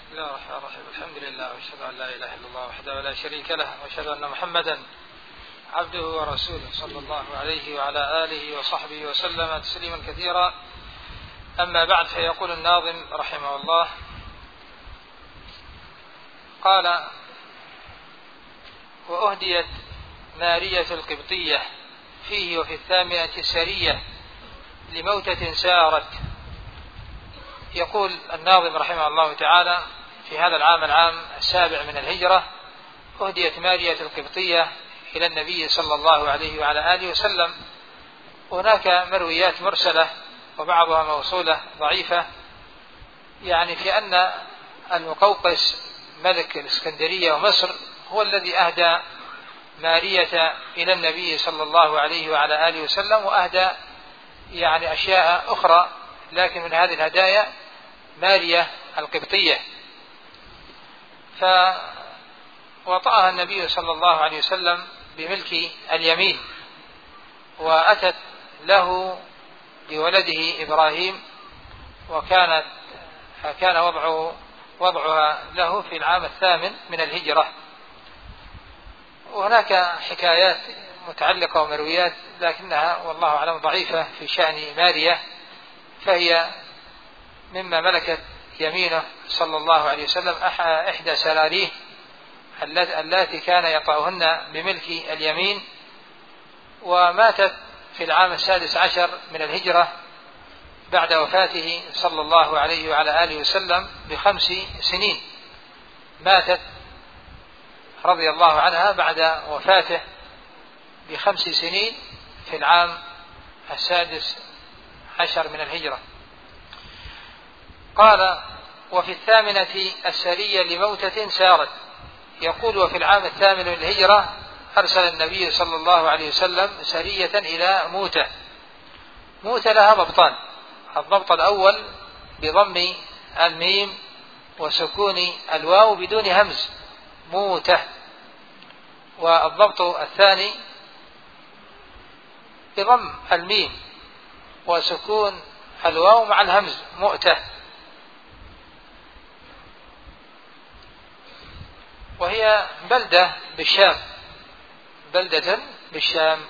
بسم الله الرحمن الرحيم. الحمد لله واشهد ان لا اله الا الله وحده لا شريك له واشهد ان محمدا عبده ورسوله صلى الله عليه وعلى اله وصحبه وسلم تسليما كثيرا. اما بعد، فيقول الناظم رحمه الله: قال: وأهديت مارية القبطية فيه وفي 8 سرية لموتة سارت. يقول الناظم رحمه الله تعالى: في هذا العام 7 من الهجرة أهديت مارية القبطية إلى النبي صلى الله عليه وعلى آله وسلم. هناك مرويات مرسلة وبعضها موصولة ضعيفة، يعني في أن المقوقس ملك الإسكندرية ومصر هو الذي أهدى مارية إلى النبي صلى الله عليه وعلى آله وسلم، وأهدى يعني أشياء أخرى، لكن من هذه الهدايا مارية القبطية. فوطأها النبي صلى الله عليه وسلم بملك اليمين، وأتت له بولده إبراهيم، كان وضعها له في العام 8 من الهجرة. وهناك حكايات متعلقة ومرويات، لكنها والله أعلم ضعيفة في شأن مارية، فهي مما ملكت يمينه صلى الله عليه وسلم، إحدى سراريه اللاتي كان يطأهن بملك اليمين. وماتت في العام 16 من الهجرة بعد وفاته صلى الله عليه وعلى آله وسلم ب5 سنين. ماتت رضي الله عنها بعد وفاته ب5 سنين في العام 16 من الهجرة. قال: وفي 8 السرية لموتة سارت. يقول: وفي العام 8 من الهجرة أرسل النبي صلى الله عليه وسلم سرية إلى موتة. موتة لها ضبطان: الضبط الأول بضم الميم وسكون الواو بدون همز، موتة. والضبط الثاني بضم الميم وسكون الواو مع الهمز، مؤتة. وهي بلدة بالشام.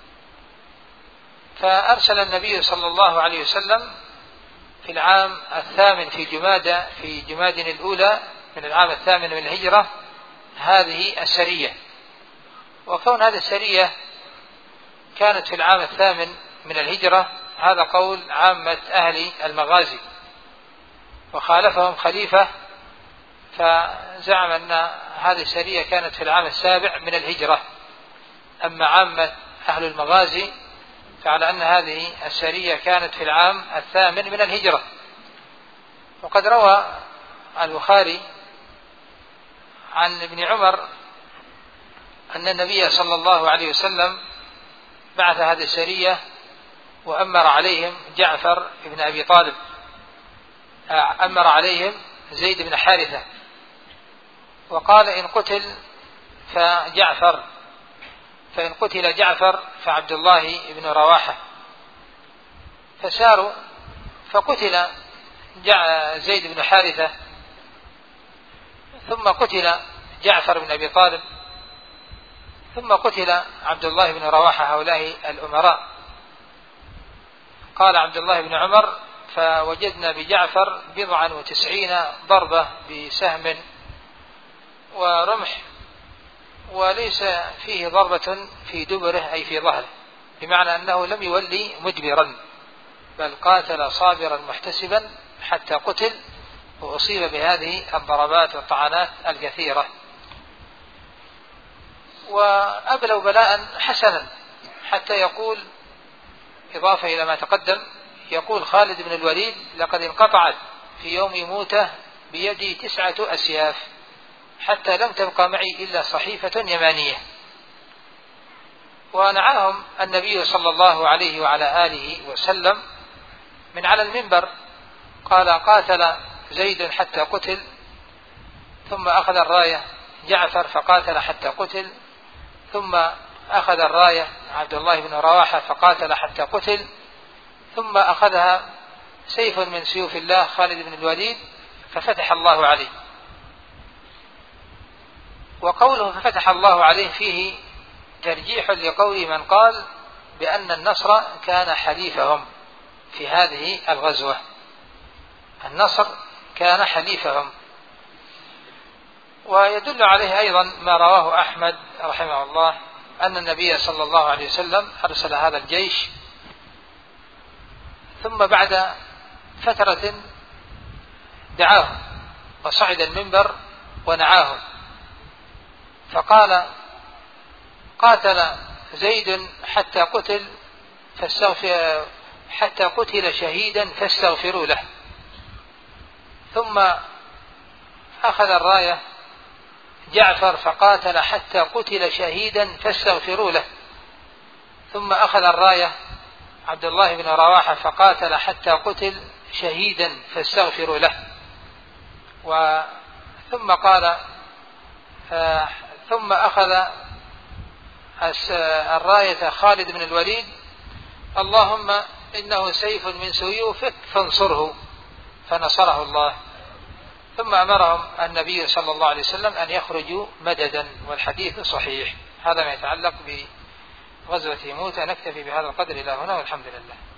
فأرسل النبي صلى الله عليه وسلم في العام 8 في جماد الأولى من العام 8 من الهجرة هذه السرية. وكون هذه السرية كانت في العام 8 من الهجرة هذا قول عامة أهل المغازي، وخالفهم خليفة فزعم أن هذه السرية كانت في العام 7 من الهجرة. أما عامة أهل المغازي فعلى أن هذه السرية كانت في العام 8 من الهجرة. وقد روى البخاري عن ابن عمر أن النبي صلى الله عليه وسلم بعث هذه السرية وأمر عليهم جعفر بن أبي طالب، أمر عليهم زيد بن حارثة، وقال: إن قتل فجعفر، فإن قتل جعفر فعبد الله بن رواحة. فساروا فقتل زيد بن حارثة، ثم قتل جعفر بن أبي طالب، ثم قتل عبد الله بن رواحة، هؤلاء الأمراء. قال عبد الله بن عمر: فوجدنا بجعفر 90 ضربة بسهم ورمح، وليس فيه ضربة في دبره أي في ظهره، بمعنى أنه لم يولي مدبرا، بل قاتل صابرا محتسبا حتى قتل، وأصيب بهذه الضربات والطعنات الكثيرة. وأبلوا بلاء حسنا، حتى يقول إضافة إلى ما تقدم، يقول خالد بن الوليد: لقد انقطعت في يوم موته بيدي 9 أسياف، حتى لم تبقى معي إلا صحيفة يمانية. ونعاهم النبي صلى الله عليه وعلى آله وسلم من على المنبر، قال: قاتل زيد حتى قتل، ثم أخذ الراية جعفر فقاتل حتى قتل، ثم أخذ الراية عبد الله بن رواحة فقاتل حتى قتل، ثم أخذها سيف من سيوف الله خالد بن الوليد ففتح الله عليه. وقوله ففتح الله عليه فيه ترجيح لقول من قال بأن النصر كان حليفهم في هذه الغزوة، النصر كان حليفهم. ويدل عليه أيضا ما رواه أحمد رحمه الله أن النبي صلى الله عليه وسلم أرسل هذا الجيش، ثم بعد فترة دعاهم وصعد المنبر ونعاهم فقال قاتل زيد حتى قتل شهيدا فاستغفروا له. ثم أخذ الراية جعفر فقاتل حتى قتل شهيدا فاستغفروا له. ثم أخذ الراية عبد الله بن رواحة فقاتل حتى قتل شهيدا فاستغفروا له. ثم أخذ الراية خالد بن الوليد اللهم إنه سيف من سيوفك فانصره، فنصره الله. ثم أمرهم النبي صلى الله عليه وسلم أن يخرجوا مددا، والحديث صحيح. هذا ما يتعلق بغزوة موتى. نكتفي بهذا القدر إلى هنا والحمد لله.